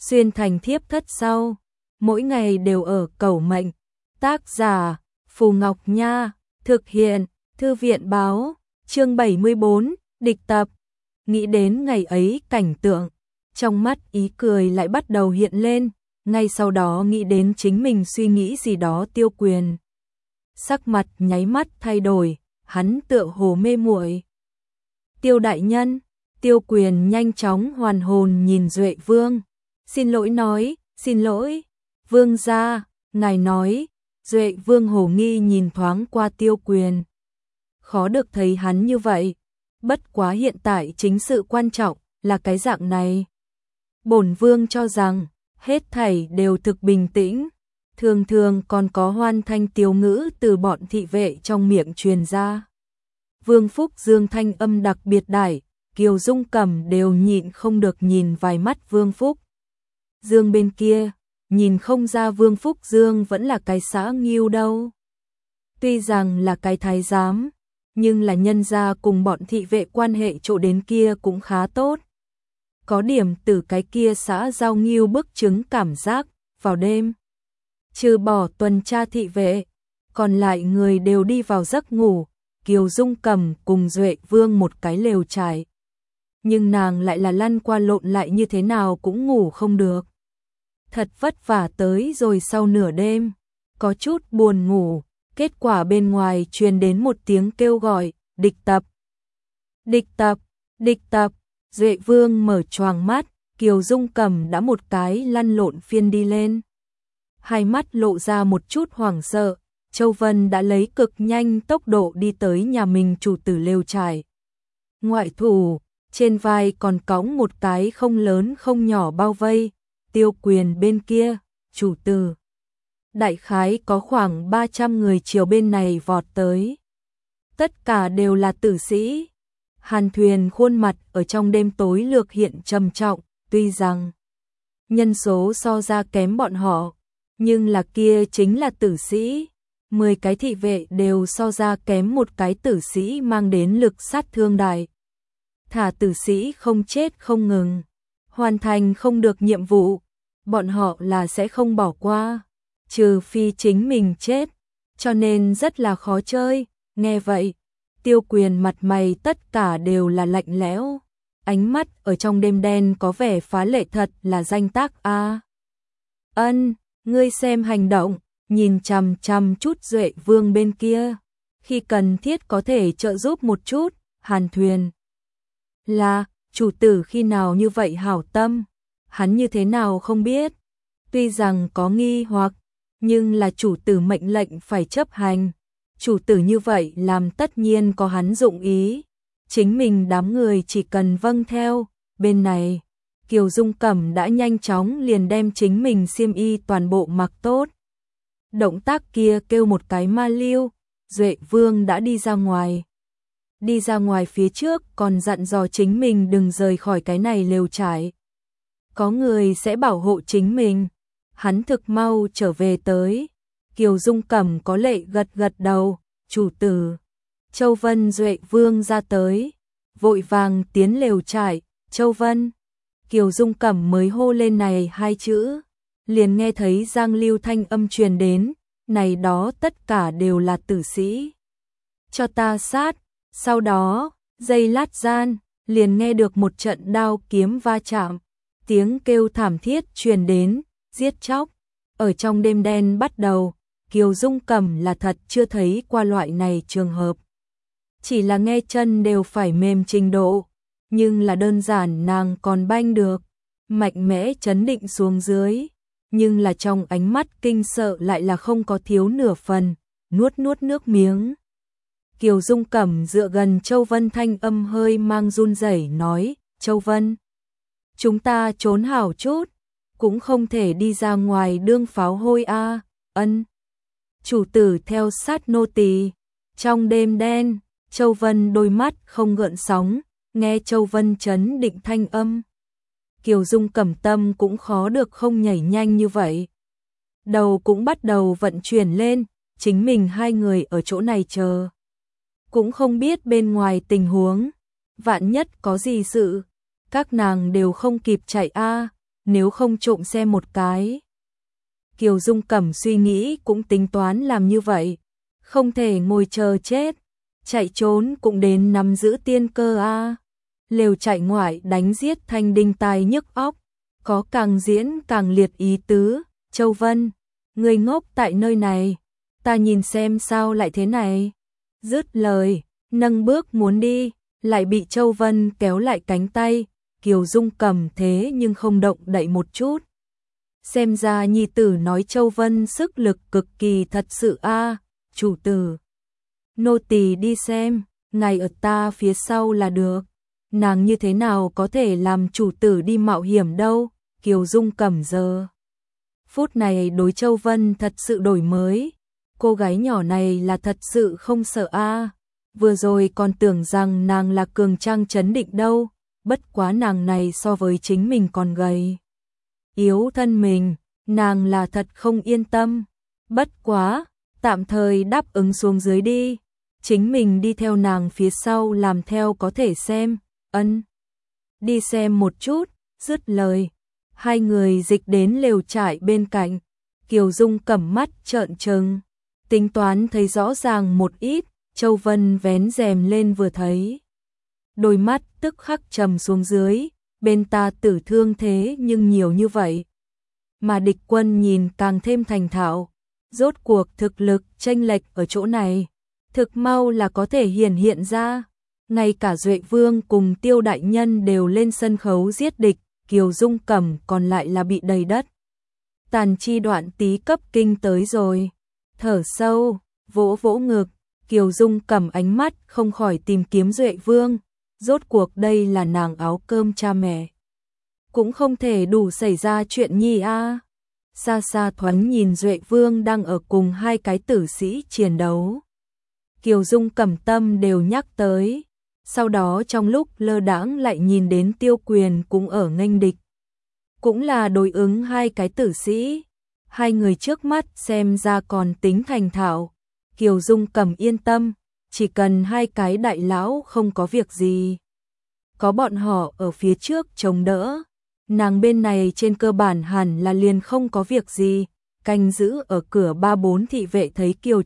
xuyên thành thiếp thất sau, mỗi ngày đều ở cầu mệnh. Tác giả Phù Ngọc Nha, thực hiện Thư viện Báo, chương 74, địch tập. Nghĩ đến ngày ấy cảnh tượng, trong mắt ý cười lại bắt đầu hiện lên, ngay sau đó nghĩ đến chính mình suy nghĩ gì đó. Tiêu Quyền sắc mặt nháy mắt thay đổi, hắn tựa hồ mê muội. Tiêu đại nhân. Tiêu Quyền nhanh chóng hoàn hồn nhìn Duệ Vương, xin lỗi nói, xin lỗi, vương gia, ngài nói. Duệ Vương hồ nghi nhìn thoáng qua Tiêu Quyền, khó được thấy hắn như vậy, bất quá hiện tại chính sự quan trọng là cái dạng này. Bổn vương cho rằng hết thảy đều thực bình tĩnh, thường thường còn có hoan thanh tiếu ngữ từ bọn thị vệ trong miệng truyền ra. Vương Phúc Dương thanh âm đặc biệt đại, Kiều Dung Cẩm đều nhịn không được nhìn vài mắt Vương Phúc Dương bên kia, nhìn không ra Vương Phúc Dương vẫn là cái xã nghiêu đâu. Tuy rằng là cái thái giám, nhưng là nhân gia cùng bọn thị vệ quan hệ chỗ đến kia cũng khá tốt. Có điểm từ cái kia xã giao nghiêu bức chứng cảm giác, vào đêm, trừ bỏ tuần tra thị vệ, còn lại người đều đi vào giấc ngủ, Kiều Dung Cẩm cùng Duệ Vương một cái lều trải. Nhưng nàng lại là lăn qua lộn lại như thế nào cũng ngủ không được. Thật vất vả tới rồi sau nửa đêm, có chút buồn ngủ, kết quả bên ngoài truyền đến một tiếng kêu gọi, địch tập. Địch tập, địch tập. Duệ Vương mở choàng mắt, Kiều Dung Cẩm đã một cái lăn lộn phiên đi lên. Hai mắt lộ ra một chút hoảng sợ, Châu Vân đã lấy cực nhanh tốc độ đi tới nhà mình chủ tử lều trại. Ngoại thủ, trên vai còn cõng một cái không lớn không nhỏ bao vây. Tiêu Quyền bên kia, chủ tử. Đại khái có khoảng 300 người chiều bên này vọt tới. Tất cả đều là tử sĩ. Hàn Thuyền khuôn mặt ở trong đêm tối lược hiện trầm trọng, tuy rằng nhân số so ra kém bọn họ, nhưng là kia chính là tử sĩ. 10 cái thị vệ đều so ra kém một cái tử sĩ mang đến lực sát thương đại. Thả tử sĩ không chết không ngừng, hoàn thành không được nhiệm vụ, bọn họ là sẽ không bỏ qua, trừ phi chính mình chết, cho nên rất là khó chơi. Nghe vậy, Tiêu Quyền mặt mày tất cả đều là lạnh lẽo, ánh mắt ở trong đêm đen có vẻ phá lệ thật là danh tác a. Ân, ngươi xem hành động, nhìn chằm chằm chút Duệ Vương bên kia, khi cần thiết có thể trợ giúp một chút. Hàn Thuyền là, chủ tử khi nào như vậy hảo tâm, hắn như thế nào không biết. Tuy rằng có nghi hoặc, nhưng là chủ tử mệnh lệnh phải chấp hành. Chủ tử như vậy làm tất nhiên có hắn dụng ý. Chính mình đám người chỉ cần vâng theo. Bên này, Kiều Dung Cẩm đã nhanh chóng liền đem chính mình xiêm y toàn bộ mặc tốt. Động tác kia kêu một cái ma lưu, Duệ Vương đã đi ra ngoài. Đi ra ngoài phía trước còn dặn dò chính mình đừng rời khỏi cái này lều trại. Có người sẽ bảo hộ chính mình. Hắn thực mau trở về tới. Kiều Dung Cẩm có lệ gật gật đầu, chủ tử. Châu Vân Duệ Vương ra tới, vội vàng tiến lều trại. Châu Vân. Kiều Dung Cẩm mới hô lên này hai chữ, liền nghe thấy Giang Lưu thanh âm truyền đến, này đó tất cả đều là tử sĩ. Cho ta sát. Sau đó, giây lát gian, liền nghe được một trận đao kiếm va chạm, tiếng kêu thảm thiết truyền đến, giết chóc. Ở trong đêm đen bắt đầu, Kiều Dung Cẩm là thật chưa thấy qua loại này trường hợp. Chỉ là nghe chân đều phải mềm trình độ, nhưng là đơn giản nàng còn banh được, mạnh mẽ chấn định xuống dưới, nhưng là trong ánh mắt kinh sợ lại là không có thiếu nửa phần, nuốt nước miếng. Kiều Dung Cẩm dựa gần Châu Vân thanh âm hơi mang run rẩy nói, Châu Vân, chúng ta trốn hảo chút, cũng không thể đi ra ngoài đương pháo hôi a. Ân. Chủ tử theo sát nô tỳ. Trong đêm đen, Châu Vân đôi mắt không gợn sóng, nghe Châu Vân chấn định thanh âm. Kiều Dung Cẩm tâm cũng khó được không nhảy nhanh như vậy. Đầu cũng bắt đầu vận chuyển lên, chính mình hai người ở chỗ này chờ. Cũng không biết bên ngoài tình huống, vạn nhất có gì sự, các nàng đều không kịp chạy a. nếu không trộm xem một cái. Kiều Dung Cẩm suy nghĩ cũng tính toán làm như vậy, không thể ngồi chờ chết, chạy trốn cũng đến nắm giữ tiên cơ a. Lều chạy ngoại đánh giết thanh đinh tai nhức óc, có càng diễn càng liệt ý tứ. Châu Vân, người ngốc tại nơi này, ta nhìn xem sao lại thế này. Dứt lời, nâng bước muốn đi, lại bị Châu Vân kéo lại cánh tay. Kiều Dung Cẩm thế nhưng không động đậy một chút. Xem ra nhi tử nói Châu Vân sức lực cực kỳ thật sự a. Chủ tử, nô tỳ đi xem, ngài ở ta phía sau là được. Nàng như thế nào có thể làm chủ tử đi mạo hiểm đâu. Kiều Dung Cẩm giờ phút này đối Châu Vân thật sự đổi mới. Cô gái nhỏ này là thật sự không sợ a. Vừa rồi còn tưởng rằng nàng là cường trang trấn định đâu, bất quá nàng này so với chính mình còn gầy yếu thân mình, nàng là thật không yên tâm. Bất quá, tạm thời đáp ứng xuống dưới đi, chính mình đi theo nàng phía sau làm theo có thể xem. Ân, đi xem một chút. Dứt lời, hai người dịch đến lều trại bên cạnh. Kiều Dung Cẩm mắt trợn trừng, tính toán thấy rõ ràng một ít. Châu Vân vén rèm lên vừa thấy, đôi mắt tức khắc trầm xuống dưới. Bên ta tử thương thế nhưng nhiều như vậy, mà địch quân nhìn càng thêm thành thạo. Rốt cuộc thực lực chênh lệch ở chỗ này, thực mau là có thể hiển hiện ra. Ngay cả Duệ Vương cùng Tiêu đại nhân đều lên sân khấu giết địch, Kiều Dung Cẩm còn lại là bị đầy đất tàn chi đoạn tí cấp kinh tới rồi. Thở sâu, vỗ vỗ ngực, Kiều Dung Cẩm ánh mắt không khỏi tìm kiếm Duệ Vương. Rốt cuộc đây là nàng áo cơm cha mẹ, cũng không thể đủ xảy ra chuyện nhi a. Xa xa thoáng nhìn Duệ Vương đang ở cùng hai cái tử sĩ chiến đấu, Kiều Dung Cẩm tâm đều nhắc tới. Sau đó trong lúc lơ đãng lại nhìn đến Tiêu Quyền cũng ở nghênh địch, cũng là đối ứng hai cái tử sĩ. Hai người trước mắt xem ra còn tính thành thạo. Kiều Dung Cẩm yên tâm, chỉ cần hai cái đại lão không có việc gì, có bọn họ ở phía trước chống đỡ, nàng bên này trên cơ bản hẳn là liền không có việc gì. Canh giữ ở cửa 3-4 thị vệ thấy Kiều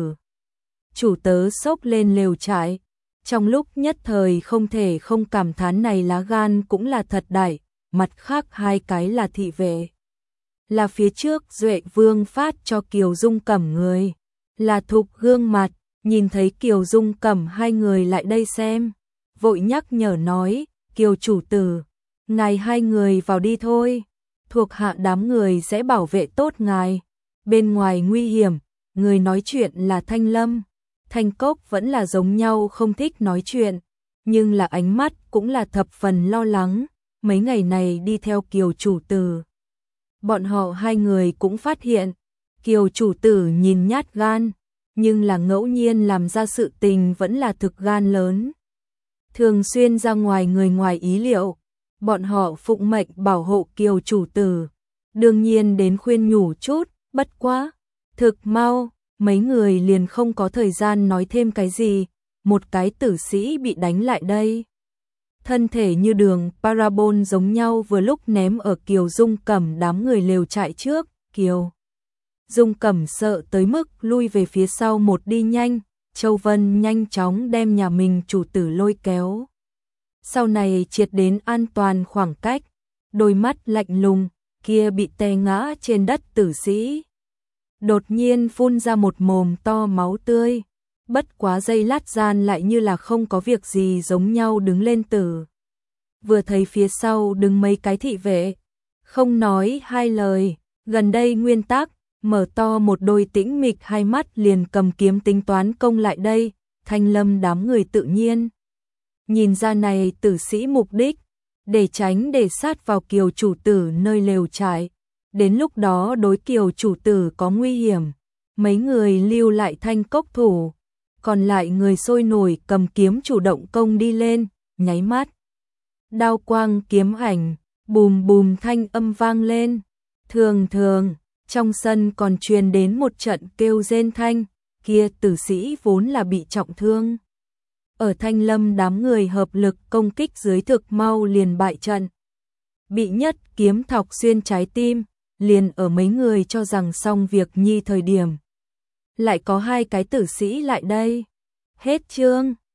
chủ tớ xốc lên lều trại, trong lúc nhất thời không thể không cảm thán này lá gan cũng là thật đại. Mặt khác hai cái là thị vệ, là phía trước Duệ Vương phát cho Kiều Dung Cẩm người, là Thục gương mặt. Nhìn thấy Kiều Dung Cẩm hai người lại đây xem, vội nhắc nhở nói, Kiều chủ tử, ngài hai người vào đi thôi, thuộc hạ đám người sẽ bảo vệ tốt ngài. Bên ngoài nguy hiểm. Người nói chuyện là Thanh Lâm. Thanh Cốc vẫn là giống nhau không thích nói chuyện, nhưng là ánh mắt cũng là thập phần lo lắng. Mấy ngày này đi theo Kiều chủ tử, bọn họ hai người cũng phát hiện, Kiều chủ tử nhìn nhát gan, nhưng là ngẫu nhiên làm ra sự tình vẫn là thực gan lớn. Thường xuyên ra ngoài người ngoài ý liệu, bọn họ phụng mệnh bảo hộ Kiều chủ tử, đương nhiên đến khuyên nhủ chút, bất quá thực mau, mấy người liền không có thời gian nói thêm cái gì. Một cái tử sĩ bị đánh lại đây, thân thể như đường parabol giống nhau vừa lúc ném ở Kiều Dung Cẩm đám người lều trại trước. Kiều Dung Cẩm sợ tới mức lui về phía sau một đi nhanh. Châu Vân nhanh chóng đem nhà mình chủ tử lôi kéo, sau này triệt đến an toàn khoảng cách. Đôi mắt lạnh lùng kia bị té ngã trên đất tử sĩ, đột nhiên phun ra một mồm to máu tươi. Bất quá giây lát gian lại như là không có việc gì giống nhau đứng lên tử. Vừa thấy phía sau đứng mấy cái thị vệ, không nói hai lời, gần đây nguyên tắc, mở to một đôi tĩnh mịch hai mắt liền cầm kiếm tính toán công lại đây. Thanh Lâm đám người tự nhiên nhìn ra này tử sĩ mục đích, để tránh để sát vào Kiều chủ tử nơi lều trại. Đến lúc đó đối Kiều chủ tử có nguy hiểm, mấy người lưu lại Thanh Cốc thủ, còn lại người sôi nổi cầm kiếm chủ động công đi lên. Nháy mắt, đao quang kiếm ảnh, bùm bùm thanh âm vang lên. Thường thường, trong sân còn truyền đến một trận kêu rên thanh, kia tử sĩ vốn là bị trọng thương. Ở Thanh Lâm đám người hợp lực công kích dưới thực mau liền bại trận. bị nhất kiếm thọc xuyên trái tim, liền ở mấy người cho rằng xong việc nhi thời điểm. Lại có hai cái tử sĩ lại đây. Hết chương.